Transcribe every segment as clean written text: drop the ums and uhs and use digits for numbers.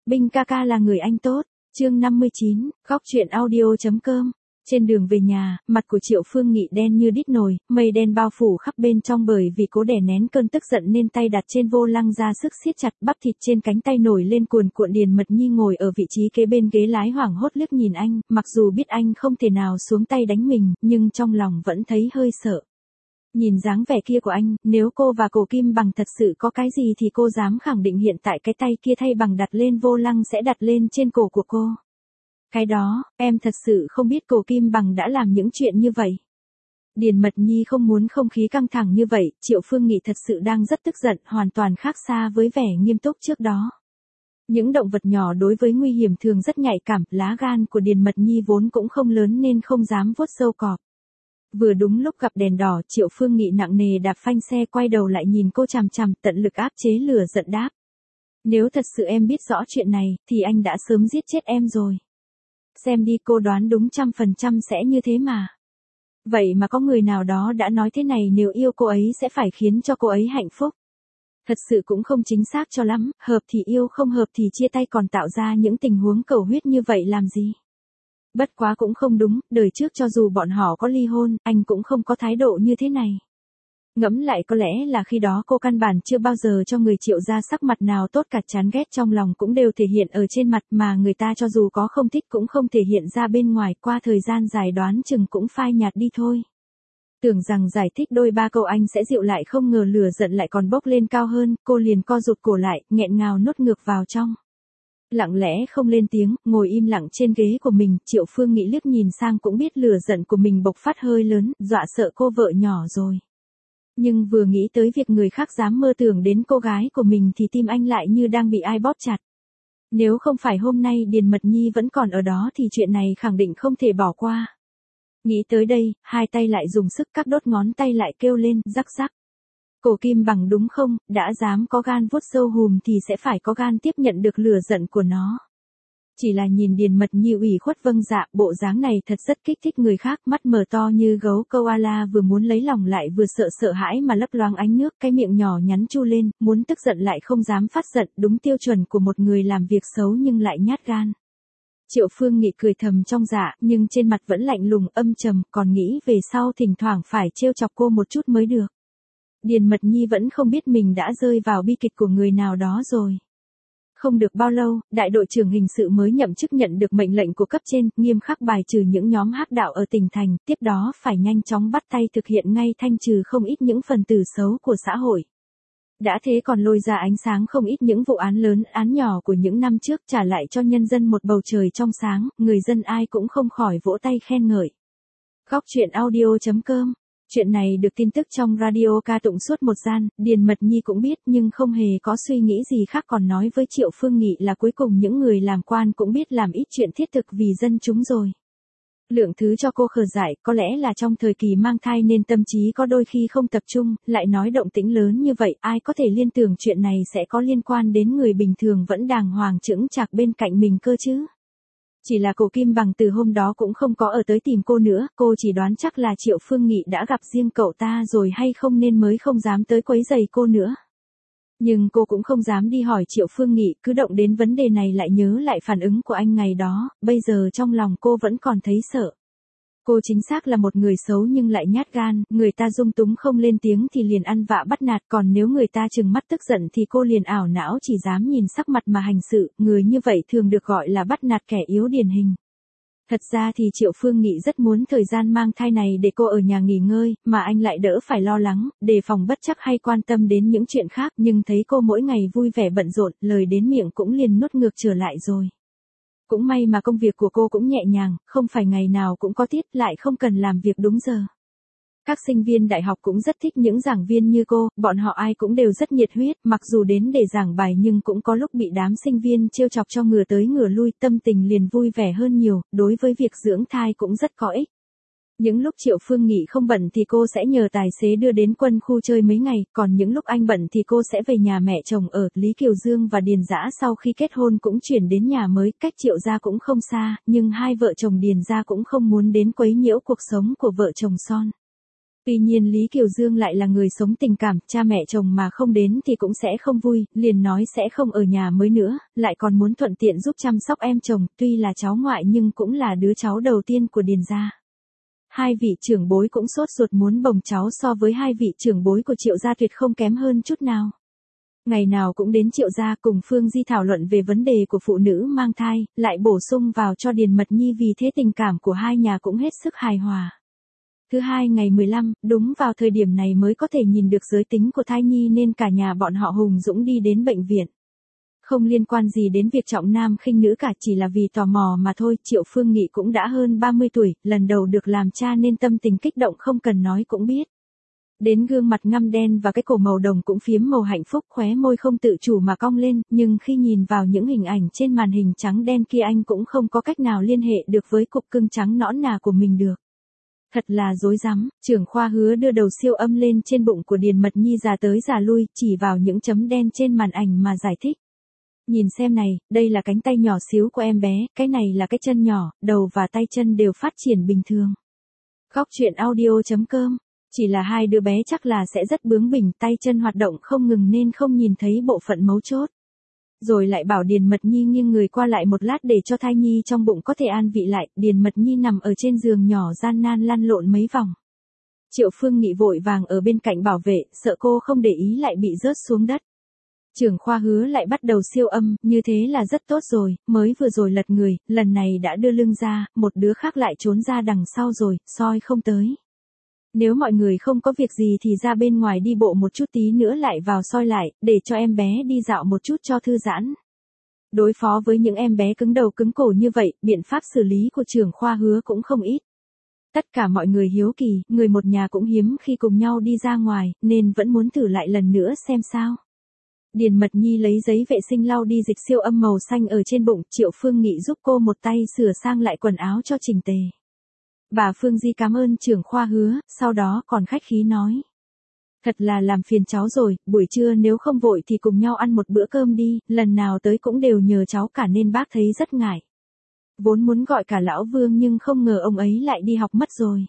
Binh ca ca là người anh tốt. Chương 59, góc truyện audio.com. Trên đường về nhà, mặt của Triệu Phương Nghị đen như đít nồi, mây đen bao phủ khắp bên trong bởi vì cố đè nén cơn tức giận nên tay đặt trên vô lăng ra sức siết chặt, bắp thịt trên cánh tay nổi lên cuồn cuộn. Điền Mật Nhi ngồi ở vị trí kế bên ghế lái hoảng hốt liếc nhìn anh, mặc dù biết anh không thể nào xuống tay đánh mình, nhưng trong lòng vẫn thấy hơi sợ. Nhìn dáng vẻ kia của anh, nếu cô và Cổ Kim Bằng thật sự có cái gì thì cô dám khẳng định hiện tại cái tay kia thay bằng đặt lên vô lăng sẽ đặt lên trên cổ của cô. Cái đó, em thật sự không biết Cổ Kim Bằng đã làm những chuyện như vậy. Điền Mật Nhi không muốn không khí căng thẳng như vậy, Triệu Phương Nghị thật sự đang rất tức giận, hoàn toàn khác xa với vẻ nghiêm túc trước đó. Những động vật nhỏ đối với nguy hiểm thường rất nhạy cảm, lá gan của Điền Mật Nhi vốn cũng không lớn nên không dám vuốt râu cọp. Vừa đúng lúc gặp đèn đỏ, Triệu Phương Nghị nặng nề đạp phanh xe quay đầu lại nhìn cô chằm chằm, tận lực áp chế lửa giận đáp. Nếu thật sự em biết rõ chuyện này, thì anh đã sớm giết chết em rồi. Xem đi, cô đoán đúng 100% sẽ như thế mà. Vậy mà có người nào đó đã nói thế này, nếu yêu cô ấy sẽ phải khiến cho cô ấy hạnh phúc. Thật sự cũng không chính xác cho lắm, hợp thì yêu, không hợp thì chia tay, còn tạo ra những tình huống cầu huyết như vậy làm gì. Bất quá cũng không đúng, đời trước cho dù bọn họ có ly hôn, anh cũng không có thái độ như thế này. Ngẫm lại có lẽ là khi đó cô căn bản chưa bao giờ cho người Triệu ra sắc mặt nào tốt cả, chán ghét trong lòng cũng đều thể hiện ở trên mặt, mà người ta cho dù có không thích cũng không thể hiện ra bên ngoài, qua thời gian dài đoán chừng cũng phai nhạt đi thôi. Tưởng rằng giải thích đôi ba câu anh sẽ dịu lại, không ngờ lửa giận lại còn bốc lên cao hơn, cô liền co rụt cổ lại, nghẹn ngào nuốt ngược vào trong. Lặng lẽ không lên tiếng, ngồi im lặng trên ghế của mình, Triệu Phương Nghị liếc nhìn sang cũng biết lửa giận của mình bộc phát hơi lớn, dọa sợ cô vợ nhỏ rồi. Nhưng vừa nghĩ tới việc người khác dám mơ tưởng đến cô gái của mình thì tim anh lại như đang bị ai bóp chặt. Nếu không phải hôm nay Điền Mật Nhi vẫn còn ở đó thì chuyện này khẳng định không thể bỏ qua. Nghĩ tới đây, hai tay lại dùng sức, các đốt ngón tay lại kêu lên, rắc rắc. Cổ Kim Bằng đúng không, đã dám có gan vuốt râu hùm thì sẽ phải có gan tiếp nhận được lửa giận của nó. Chỉ là nhìn Điền Mật Nhi ủy khuất vâng dạ, bộ dáng này thật rất kích thích người khác, mắt mở to như gấu koala, vừa muốn lấy lòng lại vừa sợ hãi mà lấp loáng ánh nước, cái miệng nhỏ nhắn chu lên, muốn tức giận lại không dám phát giận, đúng tiêu chuẩn của một người làm việc xấu nhưng lại nhát gan. Triệu Phương Nghị cười thầm trong dạ, nhưng trên mặt vẫn lạnh lùng âm trầm, còn nghĩ về sau thỉnh thoảng phải trêu chọc cô một chút mới được. Điền Mật Nhi vẫn không biết mình đã rơi vào bi kịch của người nào đó rồi. Không được bao lâu, đại đội trưởng hình sự mới nhậm chức nhận được mệnh lệnh của cấp trên, nghiêm khắc bài trừ những nhóm hắc đạo ở tỉnh thành, tiếp đó phải nhanh chóng bắt tay thực hiện ngay, thanh trừ không ít những phần tử xấu của xã hội. Đã thế còn lôi ra ánh sáng không ít những vụ án lớn, án nhỏ của những năm trước, trả lại cho nhân dân một bầu trời trong sáng, người dân ai cũng không khỏi vỗ tay khen ngợi. Góc truyện audio.com. Chuyện này được tin tức trong radio ca tụng suốt một gian, Điền Mật Nhi cũng biết nhưng không hề có suy nghĩ gì khác, còn nói với Triệu Phương Nghị là cuối cùng những người làm quan cũng biết làm ít chuyện thiết thực vì dân chúng rồi. Lượng thứ cho cô khờ dại, có lẽ là trong thời kỳ mang thai nên tâm trí có đôi khi không tập trung, lại nói động tĩnh lớn như vậy, ai có thể liên tưởng chuyện này sẽ có liên quan đến người bình thường vẫn đàng hoàng chững chạc bên cạnh mình cơ chứ. Chỉ là Cổ Kim Bằng từ hôm đó cũng không có ở tới tìm cô nữa, cô chỉ đoán chắc là Triệu Phương Nghị đã gặp riêng cậu ta rồi hay không nên mới không dám tới quấy rầy cô nữa. Nhưng cô cũng không dám đi hỏi Triệu Phương Nghị, cứ động đến vấn đề này lại nhớ lại phản ứng của anh ngày đó, bây giờ trong lòng cô vẫn còn thấy sợ. Cô chính xác là một người xấu nhưng lại nhát gan, người ta dung túng không lên tiếng thì liền ăn vạ bắt nạt, còn nếu người ta trừng mắt tức giận thì cô liền ảo não chỉ dám nhìn sắc mặt mà hành sự, người như vậy thường được gọi là bắt nạt kẻ yếu điển hình. Thật ra thì Triệu Phương Nghị rất muốn thời gian mang thai này để cô ở nhà nghỉ ngơi, mà anh lại đỡ phải lo lắng, đề phòng bất trắc hay quan tâm đến những chuyện khác, nhưng thấy cô mỗi ngày vui vẻ bận rộn, lời đến miệng cũng liền nuốt ngược trở lại rồi. Cũng may mà công việc của cô cũng nhẹ nhàng, không phải ngày nào cũng có tiết, lại không cần làm việc đúng giờ. Các sinh viên đại học cũng rất thích những giảng viên như cô, bọn họ ai cũng đều rất nhiệt huyết, mặc dù đến để giảng bài nhưng cũng có lúc bị đám sinh viên trêu chọc cho ngửa tới ngửa lui, tâm tình liền vui vẻ hơn nhiều, đối với việc dưỡng thai cũng rất có ích. Những lúc Triệu Phương Nghị không bận thì cô sẽ nhờ tài xế đưa đến quân khu chơi mấy ngày, còn những lúc anh bận thì cô sẽ về nhà mẹ chồng ở. Lý Kiều Dương và Điền Dã sau khi kết hôn cũng chuyển đến nhà mới, cách Triệu gia cũng không xa, nhưng hai vợ chồng Điền gia cũng không muốn đến quấy nhiễu cuộc sống của vợ chồng son. Tuy nhiên Lý Kiều Dương lại là người sống tình cảm, cha mẹ chồng mà không đến thì cũng sẽ không vui, liền nói sẽ không ở nhà mới nữa, lại còn muốn thuận tiện giúp chăm sóc em chồng, tuy là cháu ngoại nhưng cũng là đứa cháu đầu tiên của Điền gia. Hai vị trưởng bối cũng sốt ruột muốn bồng cháu, so với hai vị trưởng bối của Triệu gia tuyệt không kém hơn chút nào. Ngày nào cũng đến Triệu gia cùng Phương Di thảo luận về vấn đề của phụ nữ mang thai, lại bổ sung vào cho Điền Mật Nhi, vì thế tình cảm của hai nhà cũng hết sức hài hòa. Thứ hai ngày 15, đúng vào thời điểm này mới có thể nhìn được giới tính của thai nhi nên cả nhà bọn họ hùng dũng đi đến bệnh viện. Không liên quan gì đến việc trọng nam khinh nữ cả, chỉ là vì tò mò mà thôi. Triệu Phương Nghị cũng đã hơn 30 tuổi, lần đầu được làm cha nên tâm tình kích động không cần nói cũng biết. Đến gương mặt ngăm đen và cái cổ màu đồng cũng phiếm màu hạnh phúc, khóe môi không tự chủ mà cong lên, nhưng khi nhìn vào những hình ảnh trên màn hình trắng đen kia anh cũng không có cách nào liên hệ được với cục cưng trắng nõn nà của mình được. Thật là rối rắm, trưởng khoa Hứa đưa đầu siêu âm lên trên bụng của Điền Mật Nhi già tới già lui, chỉ vào những chấm đen trên màn ảnh mà giải thích. Nhìn xem này, đây là cánh tay nhỏ xíu của em bé, cái này là cái chân nhỏ, đầu và tay chân đều phát triển bình thường. Góc truyện audio.com. Chỉ là hai đứa bé chắc là sẽ rất bướng bỉnh, tay chân hoạt động không ngừng nên không nhìn thấy bộ phận mấu chốt. Rồi lại bảo Điền Mật Nhi nghiêng người qua lại một lát để cho thai nhi trong bụng có thể an vị lại. Điền Mật Nhi nằm ở trên giường nhỏ gian nan lăn lộn mấy vòng. Triệu Phương Nghị vội vàng ở bên cạnh bảo vệ, sợ cô không để ý lại bị rớt xuống đất. Trưởng khoa Hứa lại bắt đầu siêu âm, như thế là rất tốt rồi, mới vừa rồi lật người, lần này đã đưa lưng ra, một đứa khác lại trốn ra đằng sau rồi, soi không tới. Nếu mọi người không có việc gì thì ra bên ngoài đi bộ một chút, tí nữa lại vào soi lại, để cho em bé đi dạo một chút cho thư giãn. Đối phó với những em bé cứng đầu cứng cổ như vậy, biện pháp xử lý của trưởng khoa Hứa cũng không ít. Tất cả mọi người hiếu kỳ, người một nhà cũng hiếm khi cùng nhau đi ra ngoài, nên vẫn muốn thử lại lần nữa xem sao. Điền Mật Nhi lấy giấy vệ sinh lau đi dịch siêu âm màu xanh ở trên bụng, Triệu Phương Nghị giúp cô một tay sửa sang lại quần áo cho chỉnh tề. Bà Phương Di cảm ơn trưởng khoa Hứa, sau đó còn khách khí nói. Thật là làm phiền cháu rồi, buổi trưa nếu không vội thì cùng nhau ăn một bữa cơm đi, lần nào tới cũng đều nhờ cháu cả nên bác thấy rất ngại. Vốn muốn gọi cả lão Vương nhưng không ngờ ông ấy lại đi học mất rồi.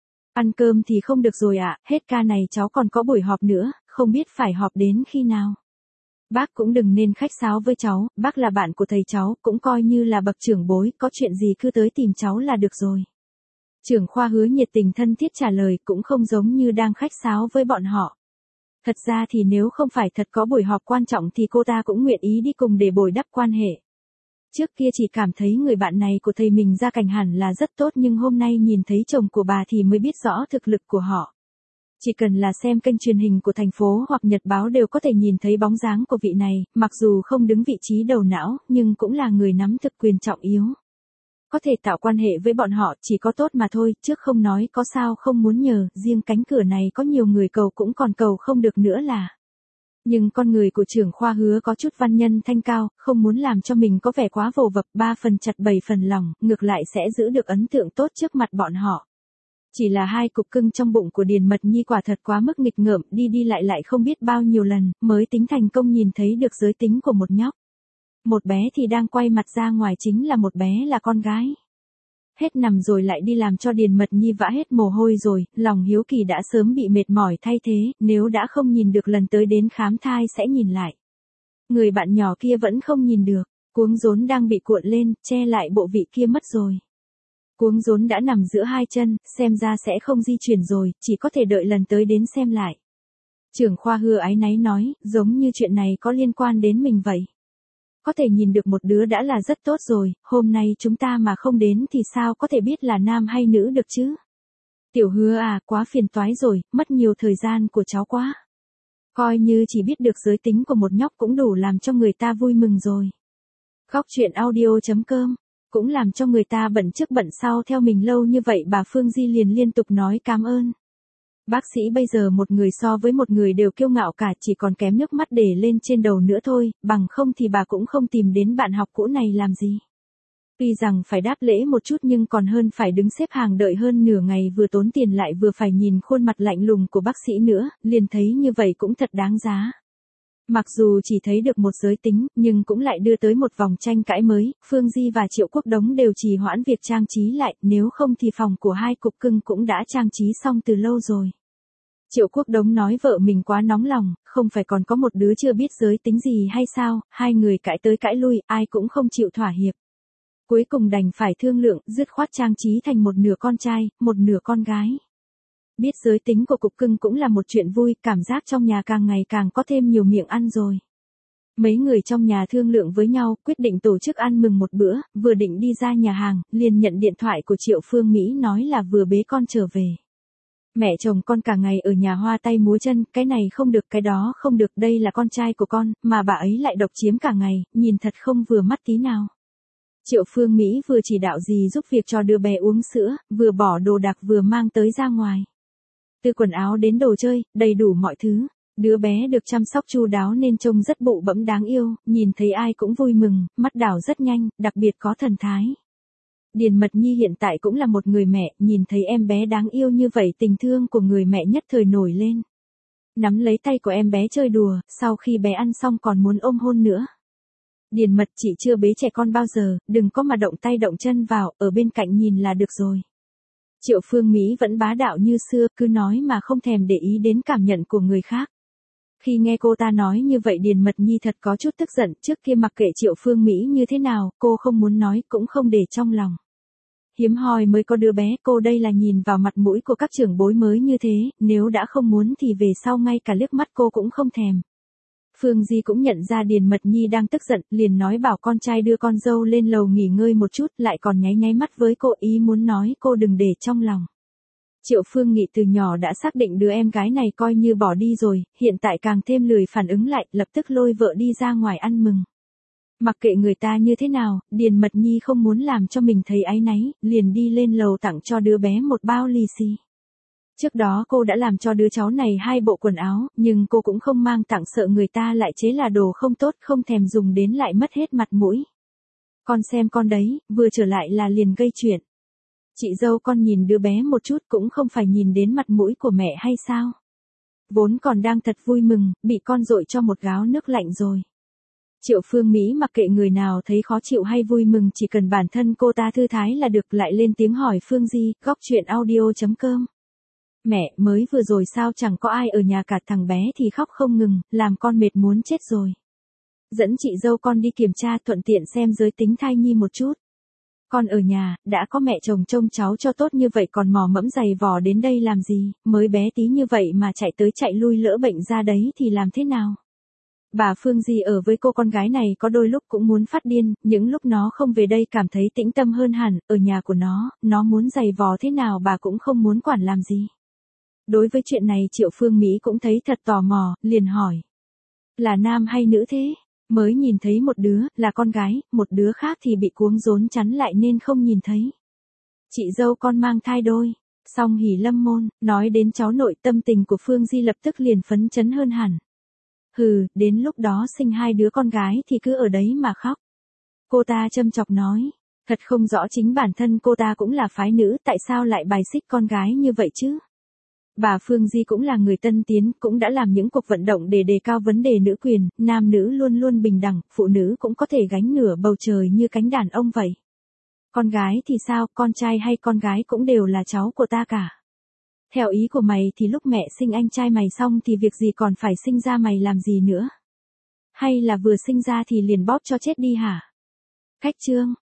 Ăn cơm thì không được rồi ạ, hết ca này cháu còn có buổi họp nữa, không biết phải họp đến khi nào. Bác cũng đừng nên khách sáo với cháu, bác là bạn của thầy cháu, cũng coi như là bậc trưởng bối, có chuyện gì cứ tới tìm cháu là được rồi. Trưởng khoa Hứa nhiệt tình thân thiết trả lời, cũng không giống như đang khách sáo với bọn họ. Thật ra thì nếu không phải thật có buổi họp quan trọng thì cô ta cũng nguyện ý đi cùng để bồi đắp quan hệ. Trước kia chỉ cảm thấy người bạn này của thầy mình gia cảnh hẳn là rất tốt, nhưng hôm nay nhìn thấy chồng của bà thì mới biết rõ thực lực của họ. Chỉ cần là xem kênh truyền hình của thành phố hoặc nhật báo đều có thể nhìn thấy bóng dáng của vị này, mặc dù không đứng vị trí đầu não, nhưng cũng là người nắm thực quyền trọng yếu. Có thể tạo quan hệ với bọn họ chỉ có tốt mà thôi, trước không nói có sao không muốn nhờ, riêng cánh cửa này có nhiều người cầu cũng còn cầu không được nữa là. Nhưng con người của trưởng khoa Hứa có chút văn nhân thanh cao, không muốn làm cho mình có vẻ quá vồ vập, 3 phần chặt 7 phần lòng, ngược lại sẽ giữ được ấn tượng tốt trước mặt bọn họ. Chỉ là hai cục cưng trong bụng của Điền Mật Nhi quả thật quá mức nghịch ngợm, đi đi lại lại không biết bao nhiêu lần, mới tính thành công nhìn thấy được giới tính của một nhóc. Một bé thì đang quay mặt ra ngoài, chính là một bé là con gái. Hết nằm rồi lại đi làm cho Điền Mật Nhi vã hết mồ hôi rồi, lòng hiếu kỳ đã sớm bị mệt mỏi thay thế, nếu đã không nhìn được lần tới đến khám thai sẽ nhìn lại. Người bạn nhỏ kia vẫn không nhìn được, cuống rốn đang bị cuộn lên, che lại bộ vị kia mất rồi. Cuống rốn đã nằm giữa hai chân, xem ra sẽ không di chuyển rồi, chỉ có thể đợi lần tới đến xem lại. Trưởng khoa Hứa áy náy nói, giống như chuyện này có liên quan đến mình vậy. Có thể nhìn được một đứa đã là rất tốt rồi, hôm nay chúng ta mà không đến thì sao có thể biết là nam hay nữ được chứ? Tiểu Hứa à, quá phiền toái rồi, mất nhiều thời gian của cháu quá. Coi như chỉ biết được giới tính của một nhóc cũng đủ làm cho người ta vui mừng rồi. Góc truyện audio.com, cũng làm cho người ta bận trước bận sau theo mình lâu như vậy. Bà Phương Di liền liên tục nói cảm ơn. Bác sĩ bây giờ một người so với một người đều kiêu ngạo cả, chỉ còn kém nước mắt để lên trên đầu nữa thôi, bằng không thì bà cũng không tìm đến bạn học cũ này làm gì. Tuy rằng phải đáp lễ một chút nhưng còn hơn phải đứng xếp hàng đợi hơn nửa ngày, vừa tốn tiền lại vừa phải nhìn khuôn mặt lạnh lùng của bác sĩ nữa, liền thấy như vậy cũng thật đáng giá. Mặc dù chỉ thấy được một giới tính, nhưng cũng lại đưa tới một vòng tranh cãi mới, Phương Di và Triệu Quốc Đống đều trì hoãn việc trang trí lại, nếu không thì phòng của hai cục cưng cũng đã trang trí xong từ lâu rồi. Triệu Quốc Đống nói vợ mình quá nóng lòng, không phải còn có một đứa chưa biết giới tính gì hay sao, hai người cãi tới cãi lui, ai cũng không chịu thỏa hiệp. Cuối cùng đành phải thương lượng, dứt khoát trang trí thành một nửa con trai, một nửa con gái. Biết giới tính của cục cưng cũng là một chuyện vui, cảm giác trong nhà càng ngày càng có thêm nhiều miệng ăn rồi. Mấy người trong nhà thương lượng với nhau, quyết định tổ chức ăn mừng một bữa, vừa định đi ra nhà hàng, liền nhận điện thoại của Triệu Phương Mỹ nói là vừa bế con trở về. Mẹ chồng con cả ngày ở nhà hoa tay múa chân, cái này không được cái đó không được, đây là con trai của con, mà bà ấy lại độc chiếm cả ngày, nhìn thật không vừa mắt tí nào. Triệu Phương Mỹ vừa chỉ đạo gì giúp việc cho đứa bé uống sữa, vừa bỏ đồ đạc vừa mang tới ra ngoài. Từ quần áo đến đồ chơi, đầy đủ mọi thứ. Đứa bé được chăm sóc chu đáo nên trông rất bụ bẫm đáng yêu, nhìn thấy ai cũng vui mừng, mắt đảo rất nhanh, đặc biệt có thần thái. Điền Mật Nhi hiện tại cũng là một người mẹ, nhìn thấy em bé đáng yêu như vậy tình thương của người mẹ nhất thời nổi lên. Nắm lấy tay của em bé chơi đùa, sau khi bé ăn xong còn muốn ôm hôn nữa. Điền Mật chị chưa bế trẻ con bao giờ, đừng có mà động tay động chân vào, ở bên cạnh nhìn là được rồi. Triệu Phương Mỹ vẫn bá đạo như xưa, cứ nói mà không thèm để ý đến cảm nhận của người khác. Khi nghe cô ta nói như vậy Điền Mật Nhi thật có chút tức giận, trước kia mặc kệ Triệu Phương Mỹ như thế nào, cô không muốn nói cũng không để trong lòng. Hiếm hoi mới có đứa bé, cô đây là nhìn vào mặt mũi của các trưởng bối mới như thế, nếu đã không muốn thì về sau ngay cả liếc mắt cô cũng không thèm. Phương Di cũng nhận ra Điền Mật Nhi đang tức giận, liền nói bảo con trai đưa con dâu lên lầu nghỉ ngơi một chút, lại còn nháy nháy mắt với cô, ý muốn nói cô đừng để trong lòng. Triệu Phương Nghị từ nhỏ đã xác định đứa em gái này coi như bỏ đi rồi, hiện tại càng thêm lười phản ứng lại, lập tức lôi vợ đi ra ngoài ăn mừng. Mặc kệ người ta như thế nào, Điền Mật Nhi không muốn làm cho mình thấy áy náy, liền đi lên lầu tặng cho đứa bé một bao lì xì. Trước đó cô đã làm cho đứa cháu này 2 bộ quần áo, nhưng cô cũng không mang tặng sợ người ta lại chế là đồ không tốt, không thèm dùng đến lại mất hết mặt mũi. Con xem con đấy, vừa trở lại là liền gây chuyện. Chị dâu con nhìn đứa bé một chút cũng không phải nhìn đến mặt mũi của mẹ hay sao? Vốn còn đang thật vui mừng, bị con dội cho một gáo nước lạnh rồi. Triệu Phương Mỹ mặc kệ người nào thấy khó chịu hay vui mừng, chỉ cần bản thân cô ta thư thái là được, lại lên tiếng hỏi Phương Di, góc chuyện audio.com. Mẹ, mới vừa rồi sao chẳng có ai ở nhà cả, thằng bé thì khóc không ngừng, làm con mệt muốn chết rồi. Dẫn chị dâu con đi kiểm tra thuận tiện xem giới tính thai nhi một chút. Con ở nhà, đã có mẹ chồng trông cháu cho tốt như vậy còn mò mẫm giày vò đến đây làm gì, mới bé tí như vậy mà chạy tới chạy lui lỡ bệnh ra đấy thì làm thế nào? Bà Phương Di ở với cô con gái này có đôi lúc cũng muốn phát điên, những lúc nó không về đây cảm thấy tĩnh tâm hơn hẳn, ở nhà của nó muốn giày vò thế nào bà cũng không muốn quản làm gì. Đối với chuyện này Triệu Phương Mỹ cũng thấy thật tò mò, liền hỏi. Là nam hay nữ thế? Mới nhìn thấy một đứa, là con gái, một đứa khác thì bị cuống rốn chắn lại nên không nhìn thấy. Chị dâu con mang thai đôi. Song hỉ lâm môn, nói đến cháu nội tâm tình của Phương Di lập tức liền phấn chấn hơn hẳn. Hừ, đến lúc đó sinh 2 đứa con gái thì cứ ở đấy mà khóc. Cô ta châm chọc nói, thật không rõ chính bản thân cô ta cũng là phái nữ, tại sao lại bài xích con gái như vậy chứ? Bà Phương Di cũng là người tân tiến, cũng đã làm những cuộc vận động để đề cao vấn đề nữ quyền, nam nữ luôn luôn bình đẳng, phụ nữ cũng có thể gánh nửa bầu trời như cánh đàn ông vậy. Con gái thì sao, con trai hay con gái cũng đều là cháu của ta cả. Theo ý của mày thì lúc mẹ sinh anh trai mày xong thì việc gì còn phải sinh ra mày làm gì nữa? Hay là vừa sinh ra thì liền bóp cho chết đi hả? Khách chương.